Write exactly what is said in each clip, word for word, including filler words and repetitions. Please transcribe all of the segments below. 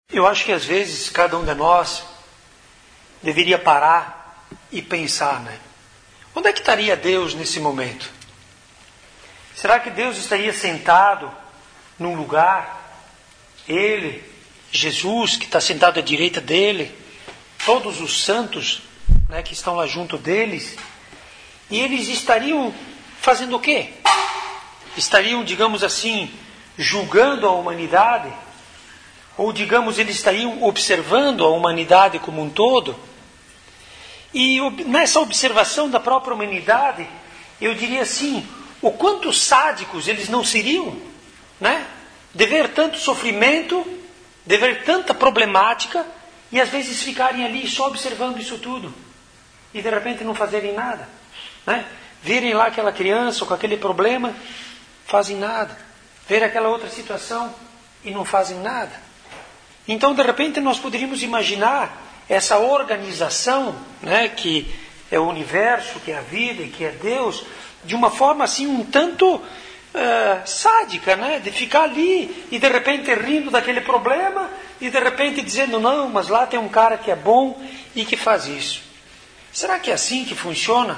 Eu acho que às vezes cada um de nós deveria parar e pensar, né? Onde é que estaria Deus nesse momento? Será que Deus estaria sentado num lugar? Ele, Jesus, que está sentado à direita dele, todos os santos, né, que estão lá junto deles, e eles estariam fazendo o quê? Estariam, digamos assim, julgando a humanidade? Ou, digamos, eles estariam observando a humanidade como um todo? E nessa observação da própria humanidade, eu diria assim, o quanto sádicos eles não seriam, né? De ver tanto sofrimento, de ver tanta problemática, e às vezes ficarem ali só observando isso tudo, e de repente não fazerem nada, né? Virem lá aquela criança com aquele problema, fazem nada. Ver aquela outra situação e não fazem nada. Então, de repente, nós poderíamos imaginar essa organização, né, que é o universo, que é a vida e que é Deus, de uma forma assim um tanto uh, sádica, né, de ficar ali e de repente rindo daquele problema e de repente dizendo, não, mas lá tem um cara que é bom e que faz isso. Será que é assim que funciona?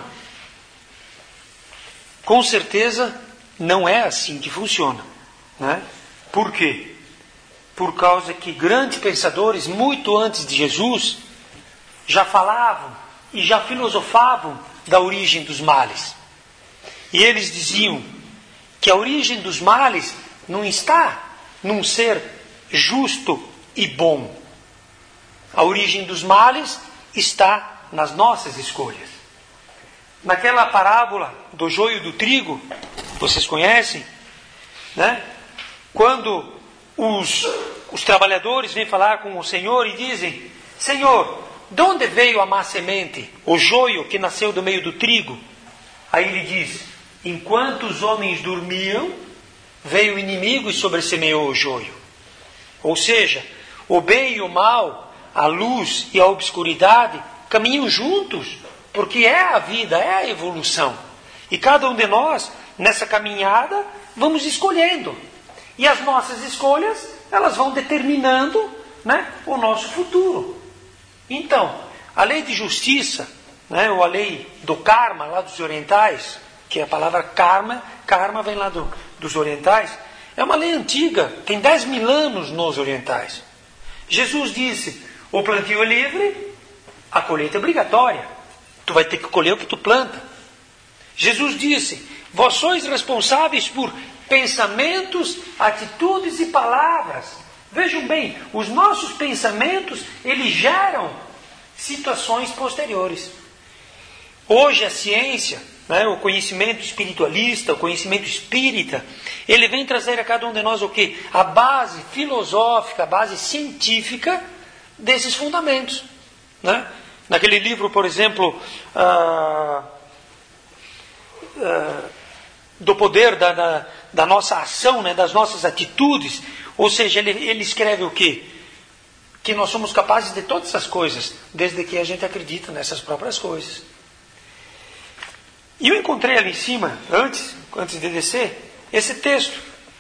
Com certeza não é assim que funciona, né? Por quê? Por causa que grandes pensadores, muito antes de Jesus, já falavam e já filosofavam da origem dos males. E eles diziam que a origem dos males não está num ser justo e bom. A origem dos males está nas nossas escolhas. Naquela parábola do joio e do trigo, vocês conhecem, né? Quando os, os trabalhadores vêm falar com o Senhor e dizem, Senhor, de onde veio a má semente, o joio que nasceu do meio do trigo? Aí ele diz, enquanto os homens dormiam, veio o inimigo e sobressemeou o joio. Ou seja, o bem e o mal, a luz e a obscuridade caminham juntos, porque é a vida, é a evolução. E cada um de nós, nessa caminhada, vamos escolhendo. E as nossas escolhas, elas vão determinando, né, o nosso futuro. Então, a lei de justiça, né, ou a lei do karma, lá dos orientais, que é a palavra karma, karma vem lá do, dos orientais, é uma lei antiga, tem dez mil anos nos orientais. Jesus disse, o plantio é livre, a colheita é obrigatória. Tu vai ter que colher o que tu planta. Jesus disse, vós sois responsáveis por pensamentos, atitudes e palavras. Vejam bem, os nossos pensamentos, eles geram situações posteriores. Hoje a ciência, né, o conhecimento espiritualista, o conhecimento espírita, ele vem trazer a cada um de nós o quê? A base filosófica, a base científica desses fundamentos, né? Naquele livro, por exemplo, ah, ah, do poder da, da, da nossa ação, né, das nossas atitudes, ou seja, ele, ele escreve o quê? Que nós somos capazes de todas essas coisas, desde que a gente acredita nessas próprias coisas. E eu encontrei ali em cima, antes, antes de descer, esse texto.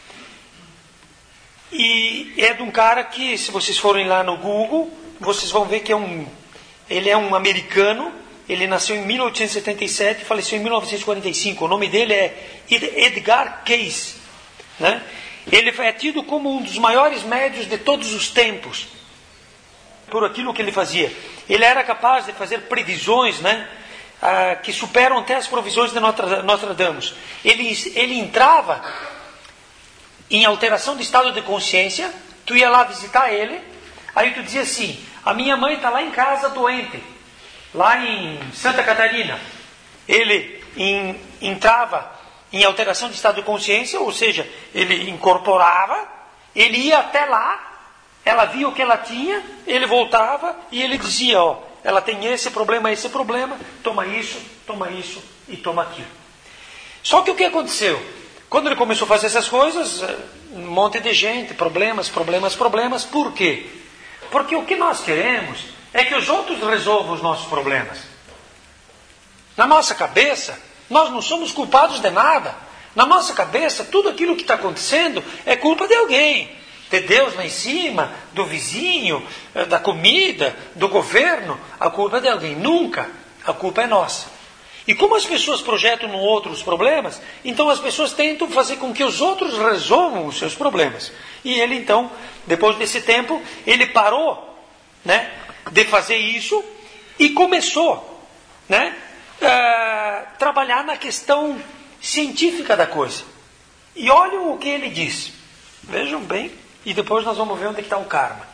E é de um cara que, se vocês forem lá no Google, vocês vão ver que é um, ele é um americano. Ele nasceu em mil oitocentos e setenta e sete e faleceu em mil novecentos e quarenta e cinco. O nome dele é Edgar Cayce, né? Ele é tido como um dos maiores médios de todos os tempos, por aquilo que ele fazia. Ele era capaz de fazer previsões, né, ah, que superam até as provisões de Nostradamus. Ele, ele entrava em alteração de estado de consciência, tu ia lá visitar ele, aí tu dizia assim, a minha mãe está lá em casa doente, lá em Santa Catarina. Ele em, entrava em alteração de estado de consciência, ou seja, ele incorporava, ele ia até lá, ela via o que ela tinha, ele voltava e ele dizia, ó, ela tem esse problema, esse problema, toma isso, toma isso e toma aquilo. Só que o que aconteceu? Quando ele começou a fazer essas coisas, um monte de gente, problemas, problemas, problemas, por quê? Porque o que nós queremos é que os outros resolvam os nossos problemas. Na nossa cabeça, nós não somos culpados de nada. Na nossa cabeça, tudo aquilo que está acontecendo é culpa de alguém. de Deus lá em cima, do vizinho, da comida, do governo. A culpa é de alguém. Nunca. A culpa é nossa. E como as pessoas projetam no outro os problemas, então as pessoas tentam fazer com que os outros resolvam os seus problemas. E ele então, depois desse tempo, ele parou, né, de fazer isso e começou, né, a trabalhar na questão científica da coisa. E olhem o que ele diz. Vejam bem, e depois nós vamos ver onde está o karma.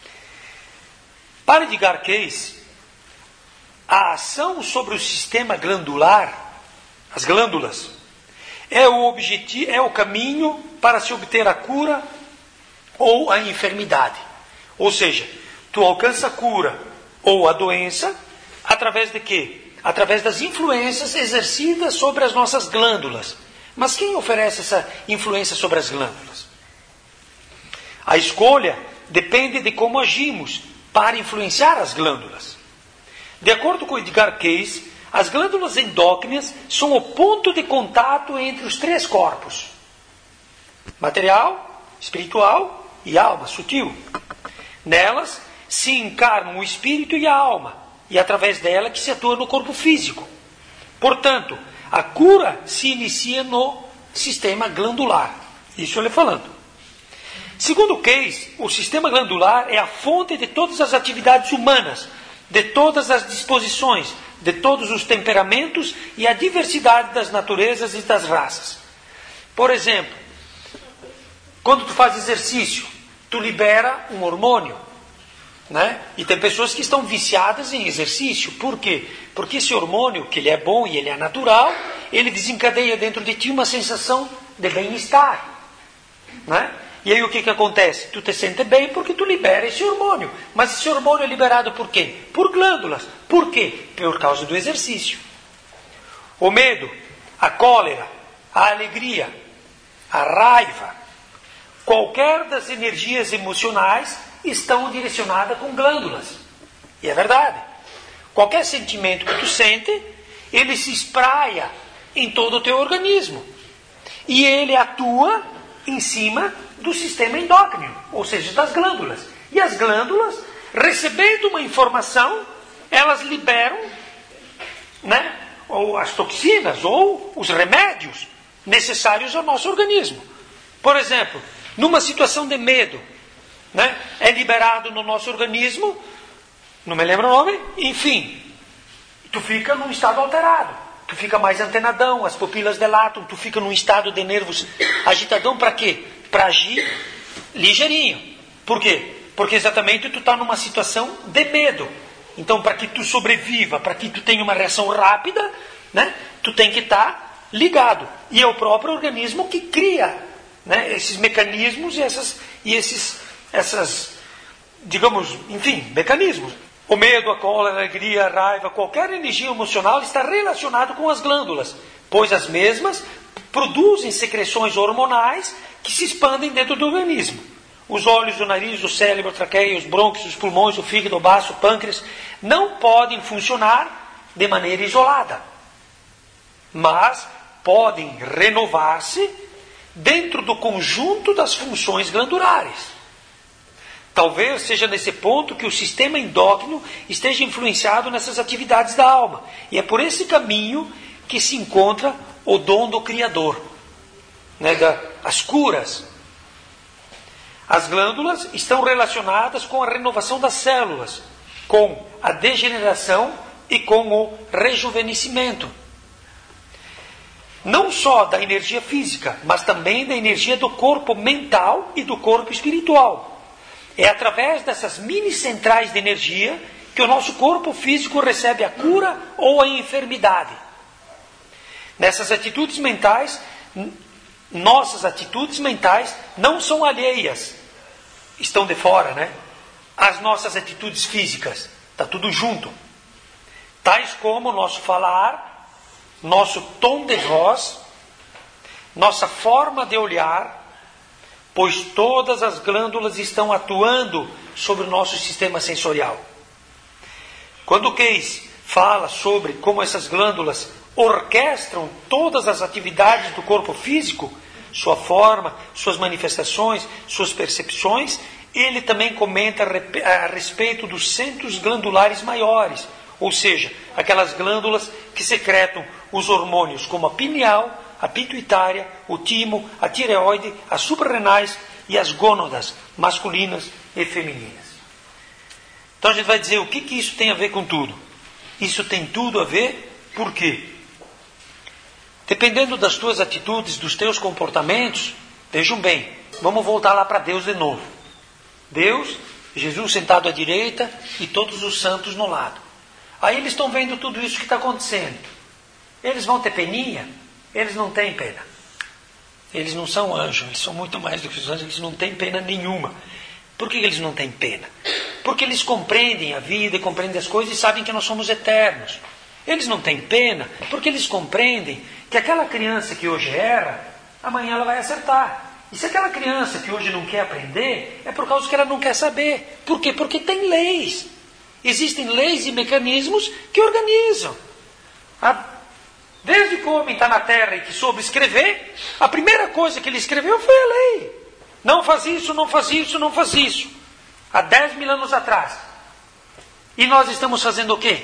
Para Edgar Cayce, a ação sobre o sistema glandular, as glândulas, é o objetivo, é o caminho para se obter a cura ou a enfermidade. Ou seja, tu alcança a cura ou a doença através de quê? Através das influências exercidas sobre as nossas glândulas. Mas quem oferece essa influência sobre as glândulas? A escolha depende de como agimos para influenciar as glândulas. De acordo com Edgar Cayce, as glândulas endócrinas são o ponto de contato entre os três corpos: material, espiritual e alma sutil. Nelas se encarnam o espírito e a alma, e através dela que se atua no corpo físico. Portanto, a cura se inicia no sistema glandular. Isso ele falando. Segundo Cayce, o sistema glandular é a fonte de todas as atividades humanas, de todas as disposições, de todos os temperamentos e a diversidade das naturezas e das raças. Por exemplo, quando tu faz exercício, tu libera um hormônio, né? E tem pessoas que estão viciadas em exercício. Por quê? Porque esse hormônio, que ele é bom e ele é natural, ele desencadeia dentro de ti uma sensação de bem-estar, né? E aí o que, que acontece? Tu te sente bem porque tu libera esse hormônio. Mas esse hormônio é liberado por quê? Por glândulas. Por quê? Por causa do exercício. O medo, a cólera, a alegria, a raiva, qualquer das energias emocionais estão direcionadas com glândulas. E é verdade. Qualquer sentimento que tu sente, ele se espraia em todo o teu organismo. E ele atua em cima do sistema endócrino, ou seja, das glândulas. E as glândulas, recebendo uma informação, elas liberam, né, ou as toxinas ou os remédios necessários ao nosso organismo. Por exemplo, numa situação de medo, né, é liberado no nosso organismo, não me lembro o nome, enfim, tu fica num estado alterado, tu fica mais antenadão, as pupilas dilatam, tu fica num estado de nervos agitadão. Para quê? Para agir ligeirinho. Por quê? Porque exatamente tu está numa situação de medo. Então, para que tu sobreviva, para que tu tenha uma reação rápida, né, tu tem que estar tá ligado. E é o próprio organismo que cria, né, esses mecanismos e essas, e esses, essas, digamos, enfim, mecanismos. O medo, a cólera, a alegria, a raiva, qualquer energia emocional está relacionado com as glândulas, pois as mesmas produzem secreções hormonais que se expandem dentro do organismo. Os olhos, o nariz, o cérebro, a traqueia, os brônquios, os pulmões, o fígado, o baço, o pâncreas não podem funcionar de maneira isolada, mas podem renovar-se dentro do conjunto das funções glandulares. Talvez seja nesse ponto que o sistema endócrino esteja influenciado nessas atividades da alma. E é por esse caminho que se encontra o dom do Criador, né, da, as curas. As glândulas estão relacionadas com a renovação das células, com a degeneração e com o rejuvenescimento. Não só da energia física, mas também da energia do corpo mental e do corpo espiritual. É através dessas mini centrais de energia que o nosso corpo físico recebe a cura ou a enfermidade. Nessas atitudes mentais, nossas atitudes mentais não são alheias, estão de fora, né? As nossas atitudes físicas, está tudo junto. Tais como o nosso falar, nosso tom de voz, nossa forma de olhar, pois todas as glândulas estão atuando sobre o nosso sistema sensorial. Quando Cayce fala sobre como essas glândulas orquestram todas as atividades do corpo físico, sua forma, suas manifestações, suas percepções, ele também comenta a respeito dos centros glandulares maiores, ou seja, aquelas glândulas que secretam os hormônios como a pineal, a pituitária, o timo, a tireoide, as suprarrenais e as gônadas masculinas e femininas. Então a gente vai dizer o que, que isso tem a ver com tudo. Isso tem tudo a ver, por quê? Dependendo das tuas atitudes, dos teus comportamentos, vejam bem, vamos voltar lá para Deus de novo. Deus, Jesus sentado à direita e todos os santos no lado. Aí eles estão vendo tudo isso que está acontecendo. Eles vão ter peninha? Eles não têm pena. Eles não são anjos, eles são muito mais do que os anjos, eles não têm pena nenhuma. Por que eles não têm pena? Porque eles compreendem a vida, compreendem as coisas e sabem que nós somos eternos. Eles não têm pena porque eles compreendem que aquela criança que hoje erra, amanhã ela vai acertar. E se aquela criança que hoje não quer aprender, é por causa que ela não quer saber. Por quê? Porque tem leis. Existem leis e mecanismos que organizam. A, desde que o homem está na terra e que soube escrever, a primeira coisa que ele escreveu foi a lei. Não faz isso, não faz isso, não faz isso. Há dez mil anos atrás. E nós estamos fazendo o quê?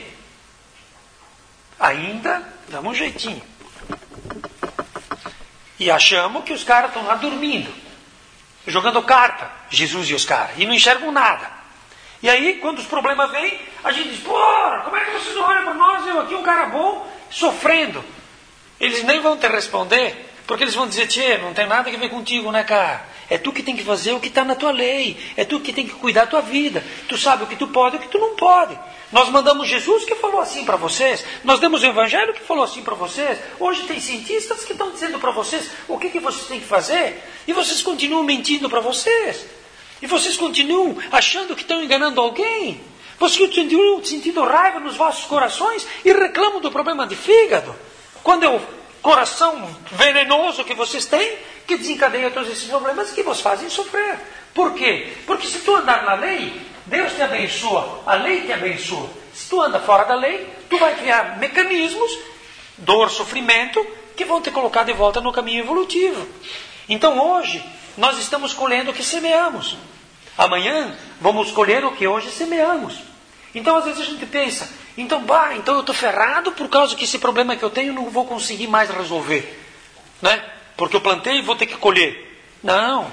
Ainda damos um jeitinho. E achamos que os caras estão lá dormindo, jogando carta, Jesus e os caras, e não enxergam nada. E aí, quando os problemas vêm, a gente diz, porra, como é que vocês não olham para nós, eu aqui, um cara bom, sofrendo? Eles nem vão te responder, porque eles vão dizer, tchê, não tem nada a ver contigo, né, cara? É tu que tem que fazer o que está na tua lei, é tu que tem que cuidar da tua vida. Tu sabe o que tu pode e o que tu não pode. Nós mandamos Jesus que falou assim para vocês, nós demos o Evangelho que falou assim para vocês. Hoje tem cientistas que estão dizendo para vocês o que, que vocês têm que fazer, e vocês continuam mentindo para vocês. E vocês continuam achando que estão enganando alguém. Vocês continuam sentindo raiva nos vossos corações e reclamam do problema de fígado. Quando é o coração venenoso que vocês têm, que desencadeia todos esses problemas que vos fazem sofrer. Por quê? Porque se tu andar na lei, Deus te abençoa, a lei te abençoa. Se tu anda fora da lei, tu vai criar mecanismos, dor, sofrimento, que vão te colocar de volta no caminho evolutivo. Então hoje, nós estamos colhendo o que semeamos. Amanhã, vamos colher o que hoje semeamos. Então às vezes a gente pensa, então, bah, então eu estou ferrado por causa que esse problema que eu tenho eu não vou conseguir mais resolver. Né? Porque eu plantei e vou ter que colher. Não,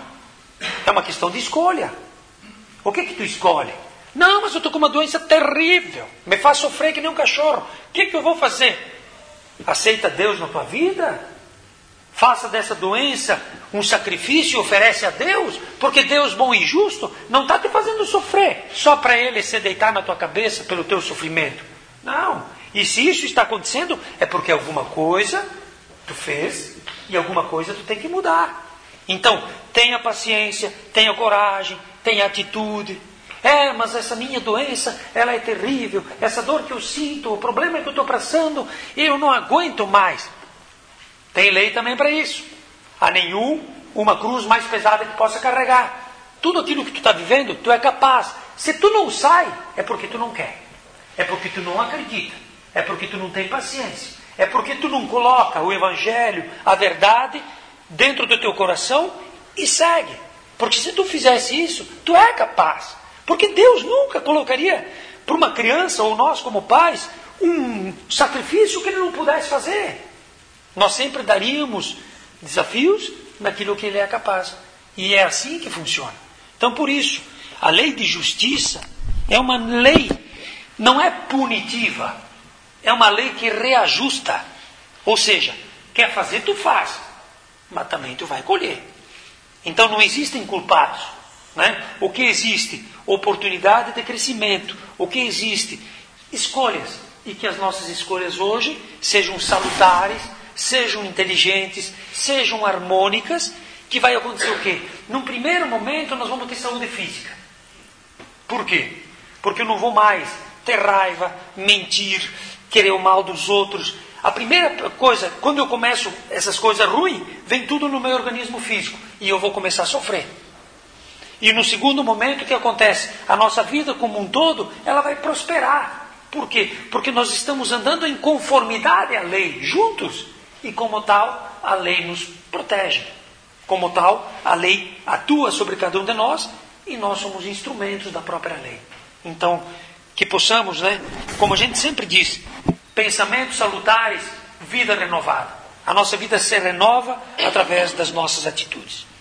é uma questão de escolha. O que que tu escolhe? Não, mas eu estou com uma doença terrível, me faz sofrer que nem um cachorro. O que que eu vou fazer? Aceita Deus na tua vida? Faça dessa doença um sacrifício e oferece a Deus, porque Deus bom e justo não está te fazendo sofrer só para Ele se deitar na tua cabeça pelo teu sofrimento. Não. E se isso está acontecendo, é porque alguma coisa tu fez e alguma coisa tu tem que mudar. Então, tenha paciência, tenha coragem, tenha atitude. É, mas essa minha doença, ela é terrível. Essa dor que eu sinto, o problema que eu estou passando, eu não aguento mais. Tem lei também para isso. Há nenhum, uma cruz mais pesada que possa carregar. Tudo aquilo que tu está vivendo, tu é capaz. Se tu não sai, é porque tu não quer. É porque tu não acredita. É porque tu não tem paciência. É porque tu não coloca o Evangelho, a verdade, dentro do teu coração e segue. Porque se tu fizesse isso, tu é capaz. Porque Deus nunca colocaria para uma criança, ou nós como pais, um sacrifício que Ele não pudesse fazer. Nós sempre daríamos desafios naquilo que Ele é capaz. E é assim que funciona. Então, por isso, a lei de justiça é uma lei, não é punitiva, é uma lei que reajusta. Ou seja, quer fazer, tu faz, mas também tu vai colher. Então não existem culpados. Né? O que existe? Oportunidade de crescimento. O que existe? Escolhas. E que as nossas escolhas hoje sejam salutares, sejam inteligentes, sejam harmônicas, que vai acontecer o quê? Num primeiro momento nós vamos ter saúde física. Por quê? Porque eu não vou mais ter raiva, mentir, querer o mal dos outros. A primeira coisa, quando eu começo essas coisas ruins, vem tudo no meu organismo físico e eu vou começar a sofrer. E no segundo momento, o que acontece? A nossa vida como um todo, ela vai prosperar. Por quê? Porque nós estamos andando em conformidade à lei, juntos. E como tal, a lei nos protege. Como tal, a lei atua sobre cada um de nós e nós somos instrumentos da própria lei. Então, que possamos, né, como a gente sempre diz, pensamentos salutares, vida renovada. A nossa vida se renova através das nossas atitudes.